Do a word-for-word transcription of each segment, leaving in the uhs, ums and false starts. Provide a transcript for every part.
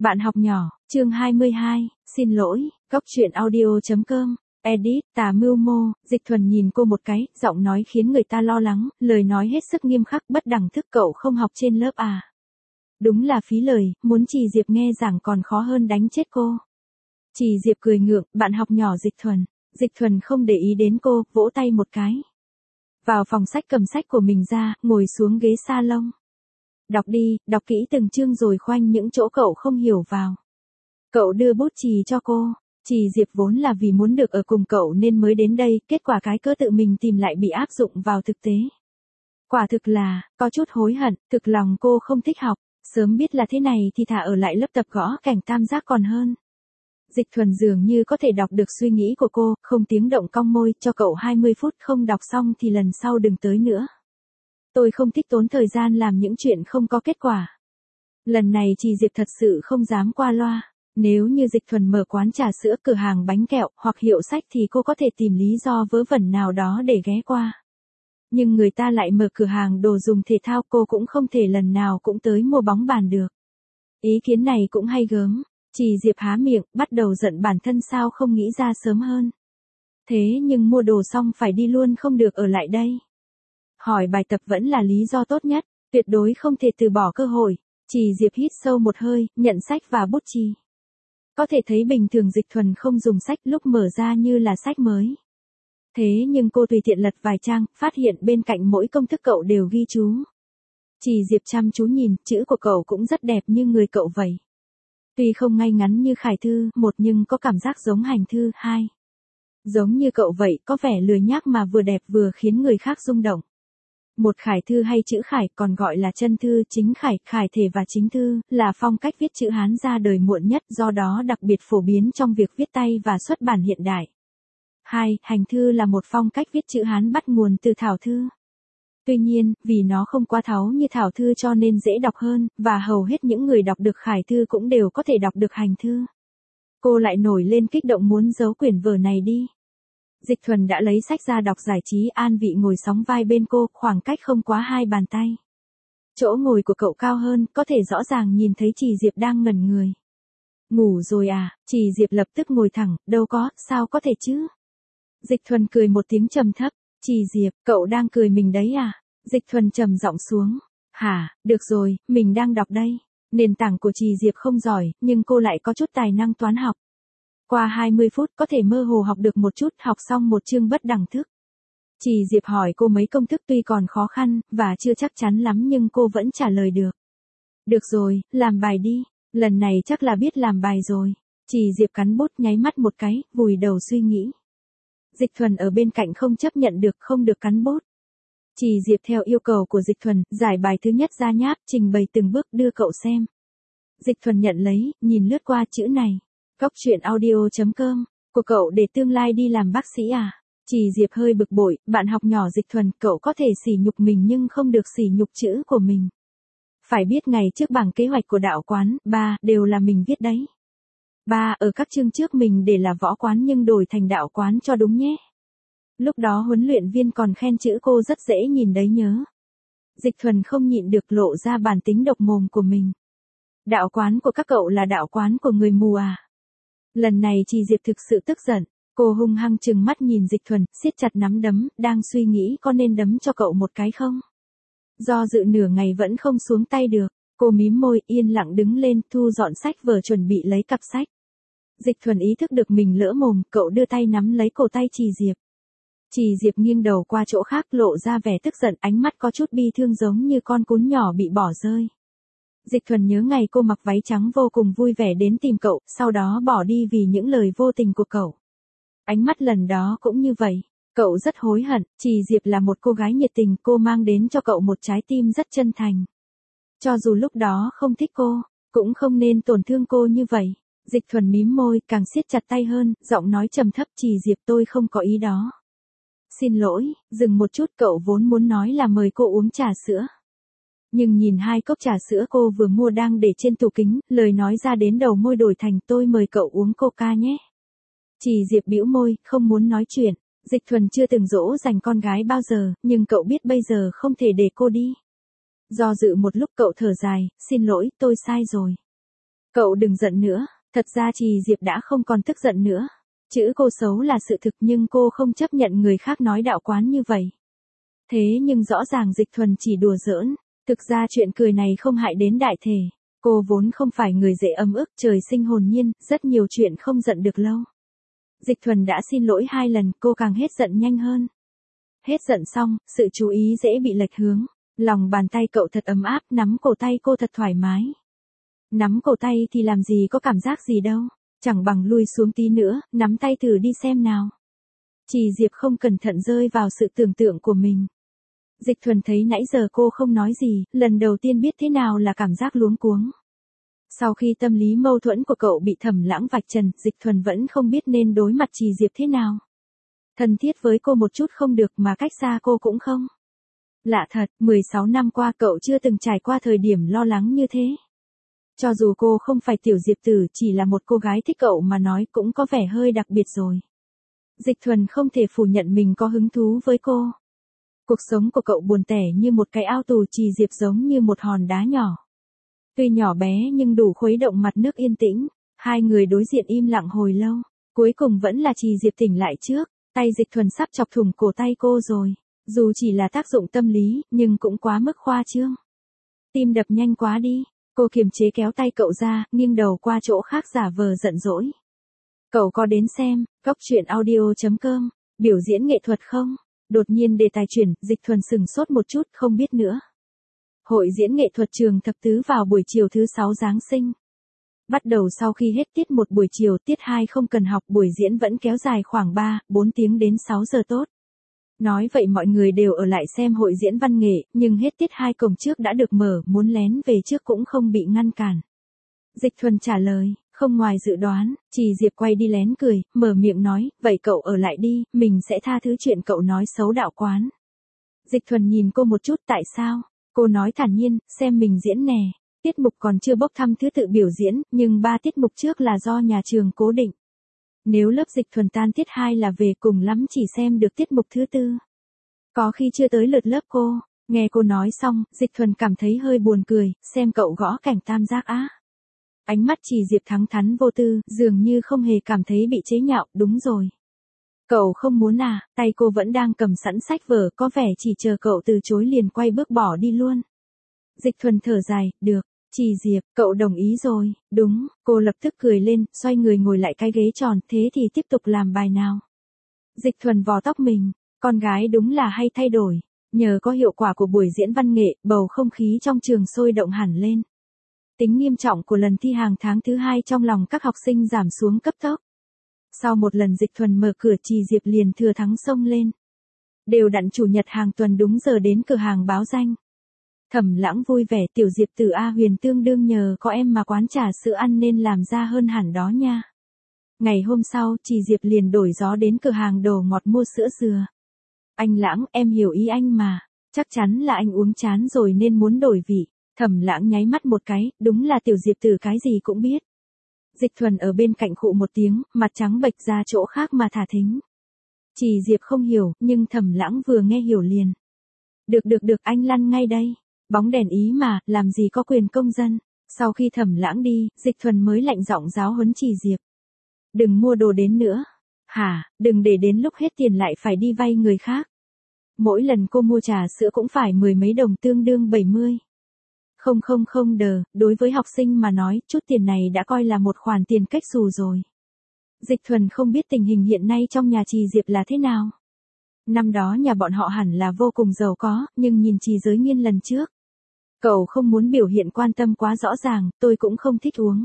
Bạn học nhỏ, chương hai mươi hai, xin lỗi, góc truyện audio chấm com, edit, tà mưu mô, Dịch Thuần nhìn cô một cái, giọng nói khiến người ta lo lắng, lời nói hết sức nghiêm khắc, bất đẳng thức, cậu không học trên lớp à. Đúng là phí lời, muốn Trì Diệp nghe giảng còn khó hơn đánh chết cô. Trì Diệp cười ngượng, bạn học nhỏ Dịch Thuần. Dịch Thuần không để ý đến cô, vỗ tay một cái. Vào phòng sách cầm sách của mình ra, ngồi xuống ghế salon. Đọc đi, đọc kỹ từng chương rồi khoanh những chỗ cậu không hiểu vào. Cậu đưa bút chì cho cô. Trì Diệp vốn là vì muốn được ở cùng cậu nên mới đến đây, kết quả cái cớ tự mình tìm lại bị áp dụng vào thực tế. Quả thực là, có chút hối hận, thực lòng cô không thích học, sớm biết là thế này thì thà ở lại lớp tập gõ cảnh tam giác còn hơn. Dịch Thuần dường như có thể đọc được suy nghĩ của cô, không tiếng động cong môi, cho cậu hai mươi phút không đọc xong thì lần sau đừng tới nữa. Tôi không thích tốn thời gian làm những chuyện không có kết quả. Lần này Trì Diệp thật sự không dám qua loa. Nếu như Dịch Thuần mở quán trà sữa, cửa hàng bánh kẹo hoặc hiệu sách thì cô có thể tìm lý do vớ vẩn nào đó để ghé qua. Nhưng người ta lại mở cửa hàng đồ dùng thể thao, cô cũng không thể lần nào cũng tới mua bóng bàn được. Ý kiến này cũng hay gớm. Trì Diệp há miệng, bắt đầu giận bản thân sao không nghĩ ra sớm hơn. Thế nhưng mua đồ xong phải đi luôn, không được ở lại đây. Hỏi bài tập vẫn là lý do tốt nhất, tuyệt đối không thể từ bỏ cơ hội. Trì Diệp hít sâu một hơi, nhận sách và bút chì. Có thể thấy bình thường Dịch Thuần không dùng sách, lúc mở ra như là sách mới. Thế nhưng cô tùy tiện lật vài trang, phát hiện bên cạnh mỗi công thức cậu đều ghi chú. Trì Diệp chăm chú nhìn, chữ của cậu cũng rất đẹp như người cậu vậy. Tuy không ngay ngắn như Khải Thư, một nhưng có cảm giác giống Hành Thư, hai. Giống như cậu vậy, có vẻ lười nhác mà vừa đẹp vừa khiến người khác rung động. Một Khải Thư hay chữ Khải còn gọi là chân thư, chính Khải, Khải thể và chính thư, là phong cách viết chữ Hán ra đời muộn nhất, do đó đặc biệt phổ biến trong việc viết tay và xuất bản hiện đại. hai. Hành thư là một phong cách viết chữ Hán bắt nguồn từ thảo thư. Tuy nhiên, vì nó không quá tháo như thảo thư cho nên dễ đọc hơn, và hầu hết những người đọc được Khải Thư cũng đều có thể đọc được Hành Thư. Cô lại nổi lên kích động muốn giấu quyển vở này đi. Dịch Thuần đã lấy sách ra đọc giải trí, an vị ngồi sóng vai bên cô, khoảng cách không quá hai bàn tay. Chỗ ngồi của cậu cao hơn, có thể rõ ràng nhìn thấy Trì Diệp đang ngẩn người. Ngủ rồi à? Trì Diệp lập tức ngồi thẳng, đâu có, sao có thể chứ? Dịch Thuần cười một tiếng trầm thấp. Trì Diệp, cậu đang cười mình đấy à? Dịch Thuần trầm giọng xuống. Hả, được rồi, mình đang đọc đây. Nền tảng của Trì Diệp không giỏi, nhưng cô lại có chút tài năng toán học. Qua hai mươi phút có thể mơ hồ học được một chút, học xong một chương bất đẳng thức. Trì Diệp hỏi cô mấy công thức tuy còn khó khăn, và chưa chắc chắn lắm nhưng cô vẫn trả lời được. Được rồi, làm bài đi. Lần này chắc là biết làm bài rồi. Trì Diệp cắn bút nháy mắt một cái, vùi đầu suy nghĩ. Dịch Thuần ở bên cạnh không chấp nhận được, không được cắn bút. Trì Diệp theo yêu cầu của Dịch Thuần, giải bài thứ nhất ra nháp, trình bày từng bước đưa cậu xem. Dịch Thuần nhận lấy, nhìn lướt qua chữ này. Góc truyện audio chấm com, của cậu để tương lai đi làm bác sĩ à? Trì Diệp hơi bực bội, bạn học nhỏ Dịch Thuần, cậu có thể sỉ nhục mình nhưng không được sỉ nhục chữ của mình. Phải biết ngày trước bảng kế hoạch của đạo quán, ba, đều là mình viết đấy. Ba, ở các chương trước mình để là võ quán nhưng đổi thành đạo quán cho đúng nhé. Lúc đó huấn luyện viên còn khen chữ cô rất dễ nhìn đấy nhớ. Dịch Thuần không nhịn được lộ ra bản tính độc mồm của mình. Đạo quán của các cậu là đạo quán của người mù à? Lần này Trì Diệp thực sự tức giận. Cô hung hăng trừng mắt nhìn Dịch Thuần, siết chặt nắm đấm, đang suy nghĩ có nên đấm cho cậu một cái không? Do dự nửa ngày vẫn không xuống tay được. Cô mím môi, yên lặng đứng lên, thu dọn sách vở chuẩn bị lấy cặp sách. Dịch Thuần ý thức được mình lỡ mồm, cậu đưa tay nắm lấy cổ tay Trì Diệp. Trì Diệp nghiêng đầu qua chỗ khác, lộ ra vẻ tức giận, ánh mắt có chút bi thương giống như con cún nhỏ bị bỏ rơi. Dịch Thuần nhớ ngày cô mặc váy trắng vô cùng vui vẻ đến tìm cậu, sau đó bỏ đi vì những lời vô tình của cậu. Ánh mắt lần đó cũng như vậy. Cậu rất hối hận, Trì Diệp là một cô gái nhiệt tình, cô mang đến cho cậu một trái tim rất chân thành. Cho dù lúc đó không thích cô, cũng không nên tổn thương cô như vậy. Dịch Thuần mím môi, càng siết chặt tay hơn, giọng nói trầm thấp, Trì Diệp, tôi không có ý đó. Xin lỗi, dừng một chút, cậu vốn muốn nói là mời cô uống trà sữa. Nhưng nhìn hai cốc trà sữa cô vừa mua đang để trên tủ kính, lời nói ra đến đầu môi đổi thành tôi mời cậu uống coca nhé. Trì Diệp bĩu môi, không muốn nói chuyện. Dịch Thuần chưa từng dỗ dành con gái bao giờ, nhưng cậu biết bây giờ không thể để cô đi. Do dự một lúc cậu thở dài, xin lỗi, tôi sai rồi. Cậu đừng giận nữa, thật ra Trì Diệp đã không còn tức giận nữa. Chữ cô xấu là sự thực nhưng cô không chấp nhận người khác nói đạo quán như vậy. Thế nhưng rõ ràng Dịch Thuần chỉ đùa giỡn, thực ra chuyện cười này không hại đến đại thể. Cô vốn không phải người dễ ấm ức, trời sinh hồn nhiên, rất nhiều chuyện không giận được lâu. Dịch Thuần đã xin lỗi hai lần, cô càng hết giận nhanh hơn. Hết giận xong, sự chú ý dễ bị lệch hướng. Lòng bàn tay cậu thật ấm áp, nắm cổ tay cô thật thoải mái. Nắm cổ tay thì làm gì có cảm giác gì đâu, chẳng bằng lui xuống tí nữa, nắm tay thử đi xem nào. Trì Diệp không cẩn thận rơi vào sự tưởng tượng của mình. Dịch Thuần thấy nãy giờ cô không nói gì, lần đầu tiên biết thế nào là cảm giác luống cuống. Sau khi tâm lý mâu thuẫn của cậu bị Thẩm Lãng vạch trần, Dịch Thuần vẫn không biết nên đối mặt Trì Diệp thế nào. Thân thiết với cô một chút không được mà cách xa cô cũng không. Lạ thật, mười sáu năm qua cậu chưa từng trải qua thời điểm lo lắng như thế. Cho dù cô không phải Tiểu Diệp Tử, chỉ là một cô gái thích cậu mà nói cũng có vẻ hơi đặc biệt rồi. Dịch Thuần không thể phủ nhận mình có hứng thú với cô. Cuộc sống của cậu buồn tẻ như một cái ao tù, Trì Diệp giống như một hòn đá nhỏ. Tuy nhỏ bé nhưng đủ khuấy động mặt nước yên tĩnh. Hai người đối diện im lặng hồi lâu. Cuối cùng vẫn là Trì Diệp tỉnh lại trước. Tay Dịch Thuần sắp chọc thủng cổ tay cô rồi. Dù chỉ là tác dụng tâm lý, nhưng cũng quá mức khoa trương. Tim đập nhanh quá đi. Cô kiềm chế kéo tay cậu ra, nghiêng đầu qua chỗ khác giả vờ giận dỗi. Cậu có đến xem, góc truyện audio chấm com, biểu diễn nghệ thuật không? Đột nhiên đề tài chuyển, Dịch Thuần sừng sốt một chút, không biết nữa. Hội diễn nghệ thuật trường thập tứ vào buổi chiều thứ sáu Giáng sinh. Bắt đầu sau khi hết tiết một buổi chiều, tiết hai không cần học, buổi diễn vẫn kéo dài khoảng ba, bốn tiếng đến sáu giờ tốt. Nói vậy mọi người đều ở lại xem hội diễn văn nghệ, nhưng hết tiết hai cổng trước đã được mở, muốn lén về trước cũng không bị ngăn cản. Dịch Thuần trả lời, không ngoài dự đoán, Trì Diệp quay đi lén cười, mở miệng nói, vậy cậu ở lại đi, mình sẽ tha thứ chuyện cậu nói xấu đạo quán. Dịch Thuần nhìn cô một chút, tại sao? Cô nói thản nhiên, xem mình diễn nè. Tiết mục còn chưa bốc thăm thứ tự biểu diễn, nhưng ba tiết mục trước là do nhà trường cố định. Nếu lớp Dịch Thuần tan tiết hai là về, cùng lắm chỉ xem được tiết mục thứ tư. Có khi chưa tới lượt lớp cô. Nghe cô nói xong, Dịch Thuần cảm thấy hơi buồn cười, xem cậu gõ cảnh tam giác á. Ánh mắt Trì Diệp thẳng thắn vô tư, dường như không hề cảm thấy bị chế nhạo, đúng rồi. Cậu không muốn à, tay cô vẫn đang cầm sẵn sách vở, có vẻ chỉ chờ cậu từ chối liền quay bước bỏ đi luôn. Dịch Thuần thở dài, được. Trì Diệp, cậu đồng ý rồi, đúng, cô lập tức cười lên, xoay người ngồi lại cái ghế tròn, thế thì tiếp tục làm bài nào. Dịch Thuần vò tóc mình, con gái đúng là hay thay đổi, nhờ có hiệu quả của buổi diễn văn nghệ, bầu không khí trong trường sôi động hẳn lên. Tính nghiêm trọng của lần thi hàng tháng thứ hai trong lòng các học sinh giảm xuống cấp tốc. Sau một lần Dịch Thuần mở cửa, Trì Diệp liền thừa thắng xông lên. Đều đặn chủ nhật hàng tuần đúng giờ đến cửa hàng báo danh. Thẩm Lãng vui vẻ, Tiểu Diệp Tử A Huyền tương đương nhờ có em mà quán trà sữa ăn nên làm ra hơn hẳn đó nha. Ngày hôm sau, Trì Diệp liền đổi gió đến cửa hàng đồ ngọt mua sữa dừa. Anh Lãng, em hiểu ý anh mà, chắc chắn là anh uống chán rồi nên muốn đổi vị. Thẩm Lãng nháy mắt một cái, đúng là Tiểu Diệp Tử cái gì cũng biết. Dịch Thuần ở bên cạnh khụ một tiếng, mặt trắng bệch ra chỗ khác mà thả thính. Trì Diệp không hiểu, nhưng Thẩm Lãng vừa nghe hiểu liền. Được được được, anh lăn ngay đây. Bóng đèn ý mà, làm gì có quyền công dân. Sau khi Thẩm Lãng đi, Dịch Thuần mới lạnh giọng giáo huấn Trì Diệp. Đừng mua đồ đến nữa. Hả, đừng để đến lúc hết tiền lại phải đi vay người khác. Mỗi lần cô mua trà sữa cũng phải mười mấy đồng, tương đương bảy mươi. Không không không đờ, đối với học sinh mà nói, chút tiền này đã coi là một khoản tiền cách xù rồi. Dịch Thuần không biết tình hình hiện nay trong nhà Trì Diệp là thế nào. Năm đó nhà bọn họ hẳn là vô cùng giàu có, nhưng nhìn Trì Giới Nghiên lần trước. Cậu không muốn biểu hiện quan tâm quá rõ ràng, tôi cũng không thích uống.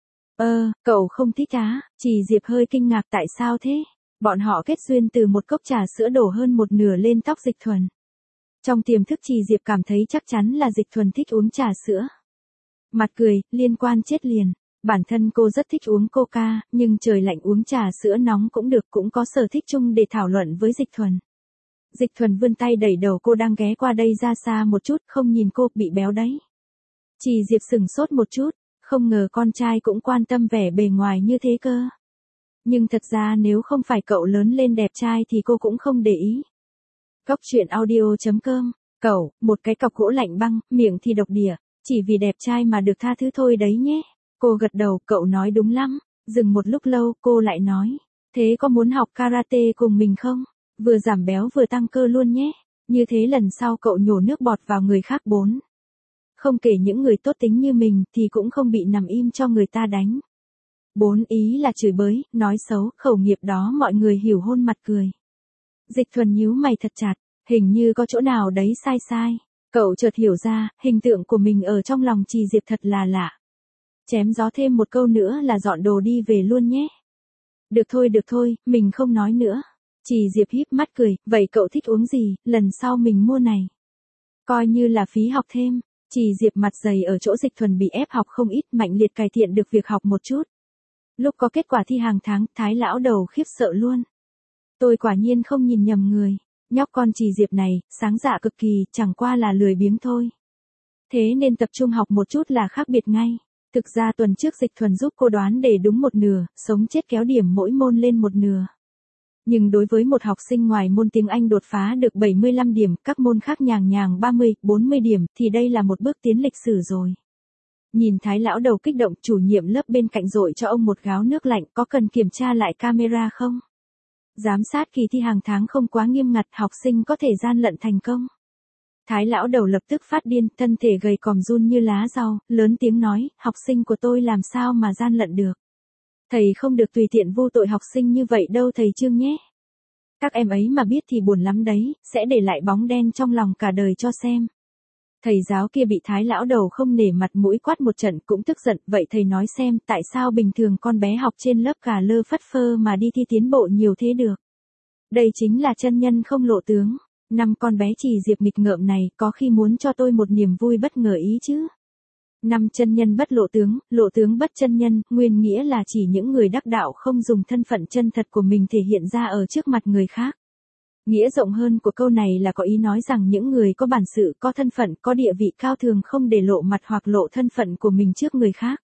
Ơ, cậu không thích á? Trì Diệp hơi kinh ngạc, tại sao thế? Bọn họ kết duyên từ một cốc trà sữa đổ hơn một nửa lên tóc Dịch Thuần. Trong tiềm thức Trì Diệp cảm thấy chắc chắn là Dịch Thuần thích uống trà sữa. Mặt cười, liên quan chết liền. Bản thân cô rất thích uống coca, nhưng trời lạnh uống trà sữa nóng cũng được, cũng có sở thích chung để thảo luận với Dịch Thuần. Dịch Thuần vươn tay đẩy đầu cô đang ghé qua đây ra xa một chút, không nhìn cô, bị béo đấy. Trì Diệp sửng sốt một chút, không ngờ con trai cũng quan tâm vẻ bề ngoài như thế cơ. Nhưng thật ra nếu không phải cậu lớn lên đẹp trai thì cô cũng không để ý. Góc truyện audio chấm com, cậu, một cái cọc gỗ lạnh băng, miệng thì độc địa, chỉ vì đẹp trai mà được tha thứ thôi đấy nhé. Cô gật đầu, cậu nói đúng lắm. Dừng một lúc lâu, cô lại nói. Thế có muốn học karate cùng mình không? Vừa giảm béo vừa tăng cơ luôn nhé. Như thế lần sau cậu nhổ nước bọt vào người khác bốn. Không kể những người tốt tính như mình thì cũng không bị nằm im cho người ta đánh. Bốn ý là chửi bới, nói xấu, khẩu nghiệp đó mọi người hiểu hôn mặt cười. Dịch Thuần nhíu mày thật chặt, hình như có chỗ nào đấy sai sai. Cậu chợt hiểu ra, hình tượng của mình ở trong lòng Trì Diệp thật là lạ. Chém gió thêm một câu nữa là dọn đồ đi về luôn nhé. Được thôi được thôi, mình không nói nữa. Trì Diệp híp mắt cười, vậy cậu thích uống gì, lần sau mình mua này. Coi như là phí học thêm. Trì Diệp mặt dày ở chỗ Dịch Thuần bị ép học không ít, mạnh liệt cải thiện được việc học một chút. Lúc có kết quả thi hàng tháng, Thái lão đầu khiếp sợ luôn. Tôi quả nhiên không nhìn nhầm người. Nhóc con Trì Diệp này, sáng dạ cực kỳ, chẳng qua là lười biếng thôi. Thế nên tập trung học một chút là khác biệt ngay. Thực ra tuần trước Dịch Thuần giúp cô đoán để đúng một nửa, sống chết kéo điểm mỗi môn lên một nửa. Nhưng đối với một học sinh ngoài môn tiếng Anh đột phá được bảy mươi lăm điểm, các môn khác nhàng nhàng ba mươi, bốn mươi điểm, thì đây là một bước tiến lịch sử rồi. Nhìn Thái lão đầu kích động, chủ nhiệm lớp bên cạnh dội cho ông một gáo nước lạnh, có cần kiểm tra lại camera không? Giám sát kỳ thi hàng tháng không quá nghiêm ngặt, học sinh có thể gian lận thành công. Thái lão đầu lập tức phát điên, thân thể gầy còm run như lá rau, lớn tiếng nói, học sinh của tôi làm sao mà gian lận được. Thầy không được tùy tiện vô tội học sinh như vậy đâu thầy Trương nhé. Các em ấy mà biết thì buồn lắm đấy, sẽ để lại bóng đen trong lòng cả đời cho xem. Thầy giáo kia bị Thái lão đầu không nể mặt mũi quát một trận cũng tức giận, vậy thầy nói xem tại sao bình thường con bé học trên lớp cà lơ phất phơ mà đi thi tiến bộ nhiều thế được. Đây chính là chân nhân không lộ tướng. Năm con bé Trì Diệp nghịch ngợm này có khi muốn cho tôi một niềm vui bất ngờ ý chứ. Năm chân nhân bất lộ tướng, lộ tướng bất chân nhân, nguyên nghĩa là chỉ những người đắc đạo không dùng thân phận chân thật của mình thể hiện ra ở trước mặt người khác. Nghĩa rộng hơn của câu này là có ý nói rằng những người có bản sự, có thân phận, có địa vị cao thường không để lộ mặt hoặc lộ thân phận của mình trước người khác.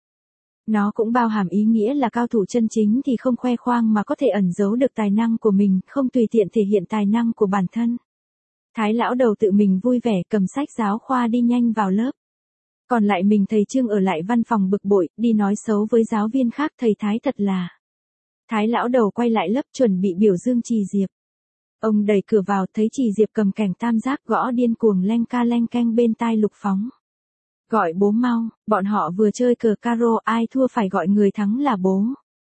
Nó cũng bao hàm ý nghĩa là cao thủ chân chính thì không khoe khoang mà có thể ẩn giấu được tài năng của mình, không tùy tiện thể hiện tài năng của bản thân. Thái lão đầu tự mình vui vẻ cầm sách giáo khoa đi nhanh vào lớp. Còn lại mình thầy Trương ở lại văn phòng bực bội, đi nói xấu với giáo viên khác, thầy Thái thật là. Thái lão đầu quay lại lớp chuẩn bị biểu dương Trì Diệp. Ông đẩy cửa vào thấy Trì Diệp cầm kẻng tam giác gõ điên cuồng leng ca leng keng bên tai Lục Phóng. Gọi bố mau, bọn họ vừa chơi cờ caro, ai thua phải gọi người thắng là bố.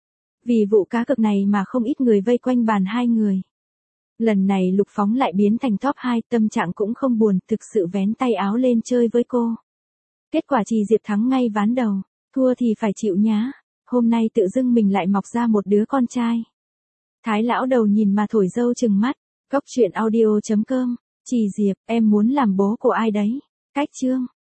Vì vụ cá cược này mà không ít người vây quanh bàn hai người. Lần này Lục Phóng lại biến thành top hai, tâm trạng cũng không buồn, thực sự vén tay áo lên chơi với cô. Kết quả Trì Diệp thắng ngay ván đầu, thua thì phải chịu nhá, hôm nay tự dưng mình lại mọc ra một đứa con trai. Thái lão đầu nhìn mà thổi dâu chừng mắt, góc truyện audio chấm com, Trì Diệp, em muốn làm bố của ai đấy? Cách chương